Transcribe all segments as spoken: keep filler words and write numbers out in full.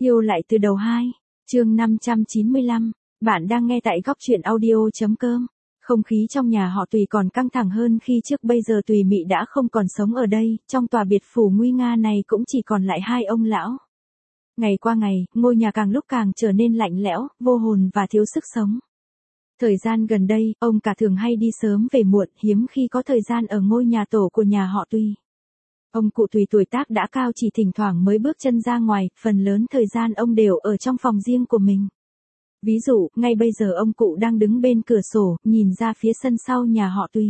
Yêu lại từ đầu hai, chương năm trăm chín mươi lăm, bạn đang nghe tại góc truyện audio.com. Không khí trong nhà họ Tùy còn căng thẳng hơn khi trước, bây giờ Tùy Mị đã không còn sống ở đây, trong tòa biệt phủ nguy nga này cũng chỉ còn lại hai ông lão. Ngày qua ngày, ngôi nhà càng lúc càng trở nên lạnh lẽo, vô hồn và thiếu sức sống. Thời gian gần đây, ông cả thường hay đi sớm về muộn, hiếm khi có thời gian ở ngôi nhà tổ của nhà họ Tùy. Ông cụ Tùy tuổi tác đã cao, chỉ thỉnh thoảng mới bước chân ra ngoài, phần lớn thời gian ông đều ở trong phòng riêng của mình. Ví dụ, ngay bây giờ ông cụ đang đứng bên cửa sổ, nhìn ra phía sân sau nhà họ Tùy.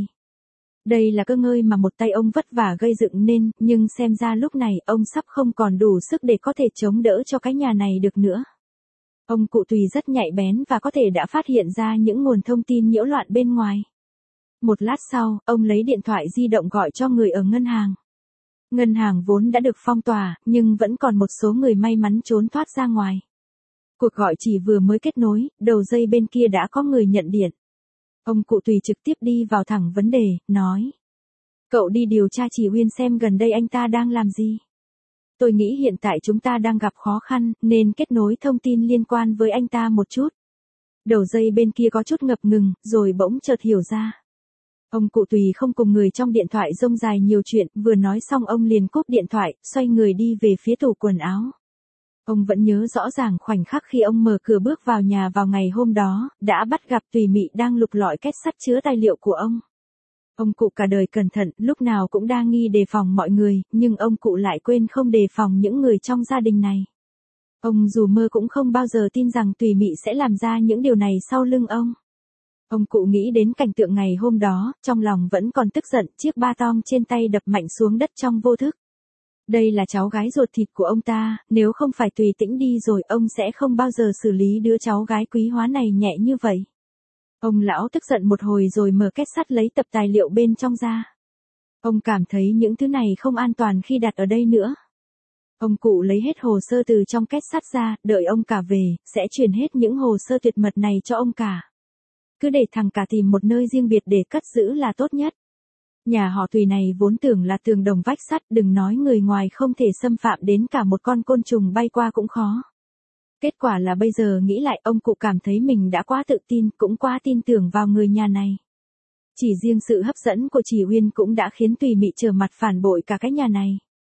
Đây là cơ ngơi mà một tay ông vất vả gây dựng nên, nhưng xem ra lúc này ông sắp không còn đủ sức để có thể chống đỡ cho cái nhà này được nữa. Ông cụ Tùy rất nhạy bén và có thể đã phát hiện ra những nguồn thông tin nhiễu loạn bên ngoài. Một lát sau, ông lấy điện thoại di động gọi cho người ở ngân hàng. Ngân hàng vốn đã được phong tỏa, nhưng vẫn còn một số người may mắn trốn thoát ra ngoài. Cuộc gọi chỉ vừa mới kết nối, đầu dây bên kia đã có người nhận điện. Ông cụ Tùy trực tiếp đi vào thẳng vấn đề, nói. Cậu đi điều tra chị Uyên xem gần đây anh ta đang làm gì. Tôi nghĩ hiện tại chúng ta đang gặp khó khăn, nên kết nối thông tin liên quan với anh ta một chút. Đầu dây bên kia có chút ngập ngừng, rồi bỗng chợt hiểu ra. Ông cụ Tùy không cùng người trong điện thoại rông dài nhiều chuyện, vừa nói xong ông liền cúp điện thoại, xoay người đi về phía tủ quần áo. Ông vẫn nhớ rõ ràng khoảnh khắc khi ông mở cửa bước vào nhà vào ngày hôm đó, đã bắt gặp Tùy Mị đang lục lọi két sắt chứa tài liệu của ông. Ông cụ cả đời cẩn thận, lúc nào cũng đa nghi đề phòng mọi người, nhưng ông cụ lại quên không đề phòng những người trong gia đình này. Ông dù mơ cũng không bao giờ tin rằng Tùy Mị sẽ làm ra những điều này sau lưng ông. Ông cụ nghĩ đến cảnh tượng ngày hôm đó, trong lòng vẫn còn tức giận, chiếc ba tong trên tay đập mạnh xuống đất trong vô thức. Đây là cháu gái ruột thịt của ông ta, nếu không phải Tùy Tĩnh đi rồi ông sẽ không bao giờ xử lý đứa cháu gái quý hóa này nhẹ như vậy. Ông lão tức giận một hồi rồi mở két sắt lấy tập tài liệu bên trong ra. Ông cảm thấy những thứ này không an toàn khi đặt ở đây nữa. Ông cụ lấy hết hồ sơ từ trong két sắt ra, đợi ông cả về, sẽ truyền hết những hồ sơ tuyệt mật này cho ông cả. Cứ để thằng cả tìm một nơi riêng biệt để cất giữ là tốt nhất. Nhà họ Tùy này vốn tưởng là tường đồng vách sắt, đừng nói người ngoài không thể xâm phạm đến cả một con côn trùng bay qua cũng khó. Kết quả là bây giờ nghĩ lại ông cụ cảm thấy mình đã quá tự tin, cũng quá tin tưởng vào người nhà này. Chỉ riêng sự hấp dẫn của chị Uyên cũng đã khiến Tùy Mị trở mặt phản bội cả cái nhà này.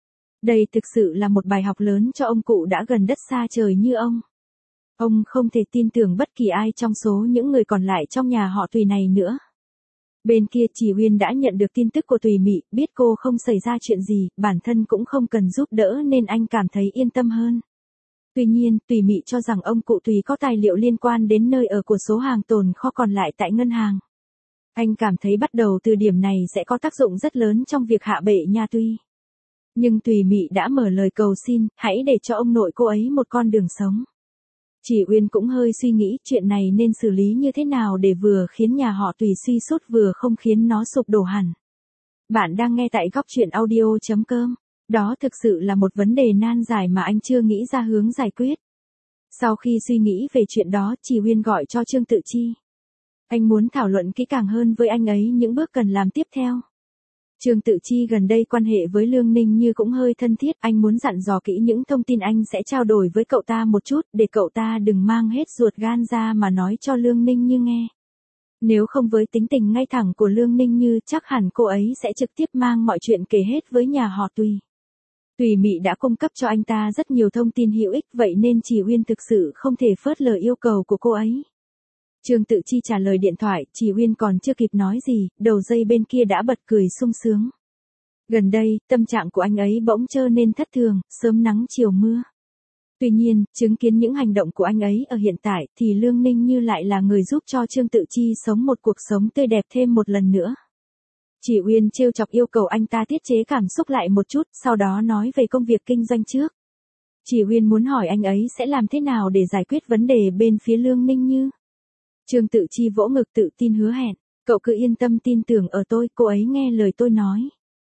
Đây thực sự là một bài học lớn cho ông cụ đã gần đất xa trời như ông. Ông không thể tin tưởng bất kỳ ai trong số những người còn lại trong nhà họ Tùy này nữa. Bên kia chị Uyên đã nhận được tin tức của Tùy Mị, biết cô không xảy ra chuyện gì, bản thân cũng không cần giúp đỡ nên anh cảm thấy yên tâm hơn. Tuy nhiên, Tùy Mị cho rằng ông cụ Tùy có tài liệu liên quan đến nơi ở của số hàng tồn kho còn lại tại ngân hàng. Anh cảm thấy bắt đầu từ điểm này sẽ có tác dụng rất lớn trong việc hạ bệ nhà Tùy. Nhưng Tùy Mị đã mở lời cầu xin, hãy để cho ông nội cô ấy một con đường sống. Chị Uyên cũng hơi suy nghĩ chuyện này nên xử lý như thế nào để vừa khiến nhà họ Tùy suy sút vừa không khiến nó sụp đổ hẳn. Bạn đang nghe tại góc truyện audio.com. Đó thực sự là một vấn đề nan giải mà anh chưa nghĩ ra hướng giải quyết. Sau khi suy nghĩ về chuyện đó, chị Uyên gọi cho Trương Tự Chi. Anh muốn thảo luận kỹ càng hơn với anh ấy những bước cần làm tiếp theo. Trương Tự Chi gần đây quan hệ với Lương Ninh Như cũng hơi thân thiết, anh muốn dặn dò kỹ những thông tin anh sẽ trao đổi với cậu ta một chút, để cậu ta đừng mang hết ruột gan ra mà nói cho Lương Ninh Như nghe. Nếu không với tính tình ngay thẳng của Lương Ninh Như chắc hẳn cô ấy sẽ trực tiếp mang mọi chuyện kể hết với nhà họ Tùy. Tùy Mị đã cung cấp cho anh ta rất nhiều thông tin hữu ích, vậy nên chị Uyên thực sự không thể phớt lờ yêu cầu của cô ấy. Trương Tự Chi trả lời điện thoại, chị Uyên còn chưa kịp nói gì, đầu dây bên kia đã bật cười sung sướng. Gần đây, tâm trạng của anh ấy bỗng trở nên thất thường, sớm nắng chiều mưa. Tuy nhiên, chứng kiến những hành động của anh ấy ở hiện tại, thì Lương Ninh Như lại là người giúp cho Trương Tự Chi sống một cuộc sống tươi đẹp thêm một lần nữa. Chị Uyên trêu chọc yêu cầu anh ta tiết chế cảm xúc lại một chút, sau đó nói về công việc kinh doanh trước. Chị Uyên muốn hỏi anh ấy sẽ làm thế nào để giải quyết vấn đề bên phía Lương Ninh Như. Trương Tự Chi vỗ ngực tự tin hứa hẹn, cậu cứ yên tâm tin tưởng ở tôi, cô ấy nghe lời tôi nói.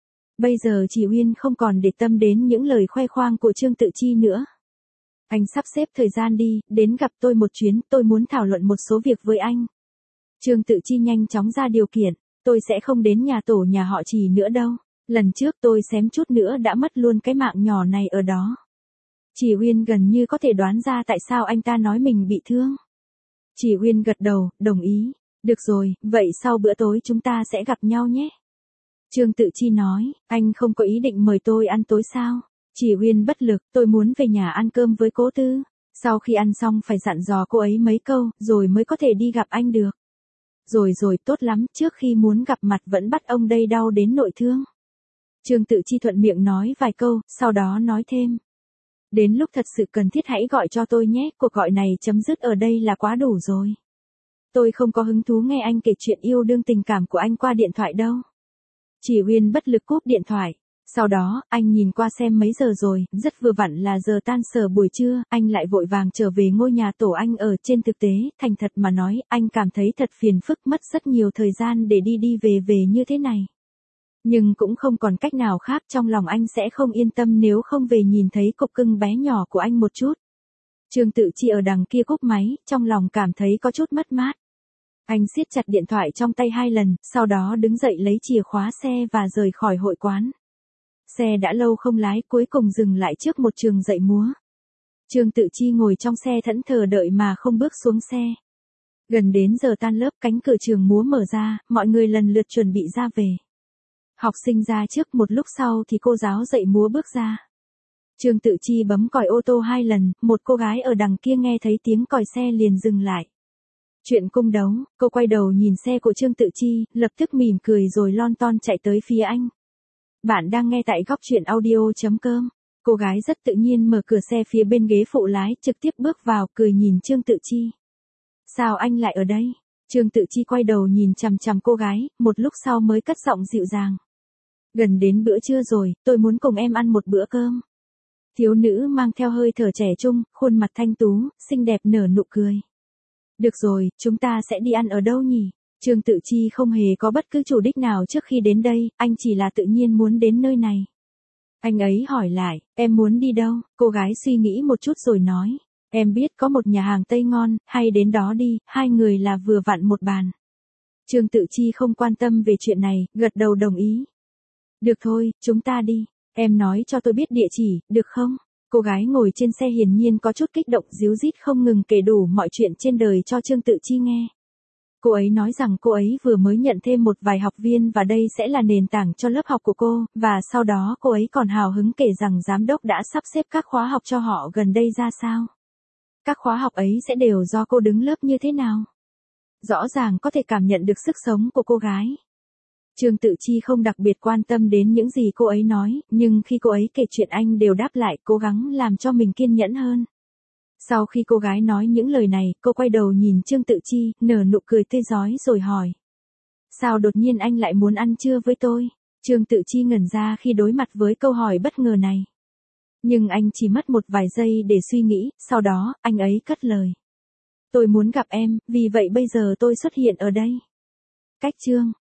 Bây giờ chị Uyên không còn để tâm đến những lời khoe khoang của Trương Tự Chi nữa. Anh sắp xếp thời gian đi, đến gặp tôi một chuyến, tôi muốn thảo luận một số việc với anh. Trương Tự Chi nhanh chóng ra điều kiện, tôi sẽ không đến nhà tổ nhà họ Trì nữa đâu. Lần trước tôi xém chút nữa đã mất luôn cái mạng nhỏ này ở đó. Chỉ Uyên gần như có thể đoán ra tại sao anh ta nói mình bị thương. Chỉ Uyên gật đầu, đồng ý. Được rồi, vậy sau bữa tối chúng ta sẽ gặp nhau nhé. Trương Tự Chi nói, anh không có ý định mời tôi ăn tối sao? Chỉ Uyên bất lực, tôi muốn về nhà ăn cơm với Cố Tư. Sau khi ăn xong phải dặn dò cô ấy mấy câu, rồi mới có thể đi gặp anh được. Rồi rồi, tốt lắm, trước khi muốn gặp mặt vẫn bắt ông đây đau đến nội thương. Trương Tự Chi thuận miệng nói vài câu, sau đó nói thêm. Đến lúc thật sự cần thiết hãy gọi cho tôi nhé, cuộc gọi này chấm dứt ở đây là quá đủ rồi. Tôi không có hứng thú nghe anh kể chuyện yêu đương tình cảm của anh qua điện thoại đâu. Chỉ Uyên bất lực cúp điện thoại. Sau đó, anh nhìn qua xem mấy giờ rồi, rất vừa vặn là giờ tan sở buổi trưa, anh lại vội vàng trở về ngôi nhà tổ anh ở. Trên thực tế, thành thật mà nói, anh cảm thấy thật phiền phức, mất rất nhiều thời gian để đi đi về về như thế này. Nhưng cũng không còn cách nào khác, trong lòng anh sẽ không yên tâm nếu không về nhìn thấy cục cưng bé nhỏ của anh một chút. Trương Tự Chi ở đằng kia cúp máy, trong lòng cảm thấy có chút mất mát. Anh siết chặt điện thoại trong tay hai lần, sau đó đứng dậy lấy chìa khóa xe và rời khỏi hội quán. Xe đã lâu không lái, cuối cùng dừng lại trước một trường dạy múa. Trương Tự Chi ngồi trong xe thẫn thờ đợi mà không bước xuống xe. Gần đến giờ tan lớp, cánh cửa trường múa mở ra, mọi người lần lượt chuẩn bị ra về. Học sinh ra trước, một lúc sau thì cô giáo dạy múa bước ra. Trương Tự Chi bấm còi ô tô hai lần, một cô gái ở đằng kia nghe thấy tiếng còi xe liền dừng lại. Chuyện cung đấu, cô quay đầu nhìn xe của Trương Tự Chi, lập tức mỉm cười rồi lon ton chạy tới phía anh. Bạn đang nghe tại góc truyện audio chấm com. Cô gái rất tự nhiên mở cửa xe phía bên ghế phụ lái, trực tiếp bước vào, cười nhìn Trương Tự Chi. Sao anh lại ở đây? Trương Tự Chi quay đầu nhìn chằm chằm cô gái, một lúc sau mới cất giọng dịu dàng. Gần đến bữa trưa rồi, tôi muốn cùng em ăn một bữa cơm. Thiếu nữ mang theo hơi thở trẻ trung, khuôn mặt thanh tú, xinh đẹp nở nụ cười. Được rồi, chúng ta sẽ đi ăn ở đâu nhỉ? Trương Tự Chi không hề có bất cứ chủ đích nào trước khi đến đây, anh chỉ là tự nhiên muốn đến nơi này. Anh ấy hỏi lại, em muốn đi đâu? Cô gái suy nghĩ một chút rồi nói, em biết có một nhà hàng Tây ngon, hay đến đó đi, hai người là vừa vặn một bàn. Trương Tự Chi không quan tâm về chuyện này, gật đầu đồng ý. Được thôi, chúng ta đi, em nói cho tôi biết địa chỉ, được không? Cô gái ngồi trên xe hiển nhiên có chút kích động, díu dít không ngừng kể đủ mọi chuyện trên đời cho Trương Tự Chi nghe. Cô ấy nói rằng cô ấy vừa mới nhận thêm một vài học viên và đây sẽ là nền tảng cho lớp học của cô, và sau đó cô ấy còn hào hứng kể rằng giám đốc đã sắp xếp các khóa học cho họ gần đây ra sao. Các khóa học ấy sẽ đều do cô đứng lớp như thế nào. Rõ ràng có thể cảm nhận được sức sống của cô gái. Trương Tự Chi không đặc biệt quan tâm đến những gì cô ấy nói, nhưng khi cô ấy kể chuyện anh đều đáp lại, cố gắng làm cho mình kiên nhẫn hơn. Sau khi cô gái nói những lời này, cô quay đầu nhìn Trương Tự Chi, nở nụ cười tươi rói rồi hỏi. Sao đột nhiên anh lại muốn ăn trưa với tôi? Trương Tự Chi ngẩn ra khi đối mặt với câu hỏi bất ngờ này. Nhưng anh chỉ mất một vài giây để suy nghĩ, sau đó, anh ấy cất lời. Tôi muốn gặp em, vì vậy bây giờ tôi xuất hiện ở đây. Cách chương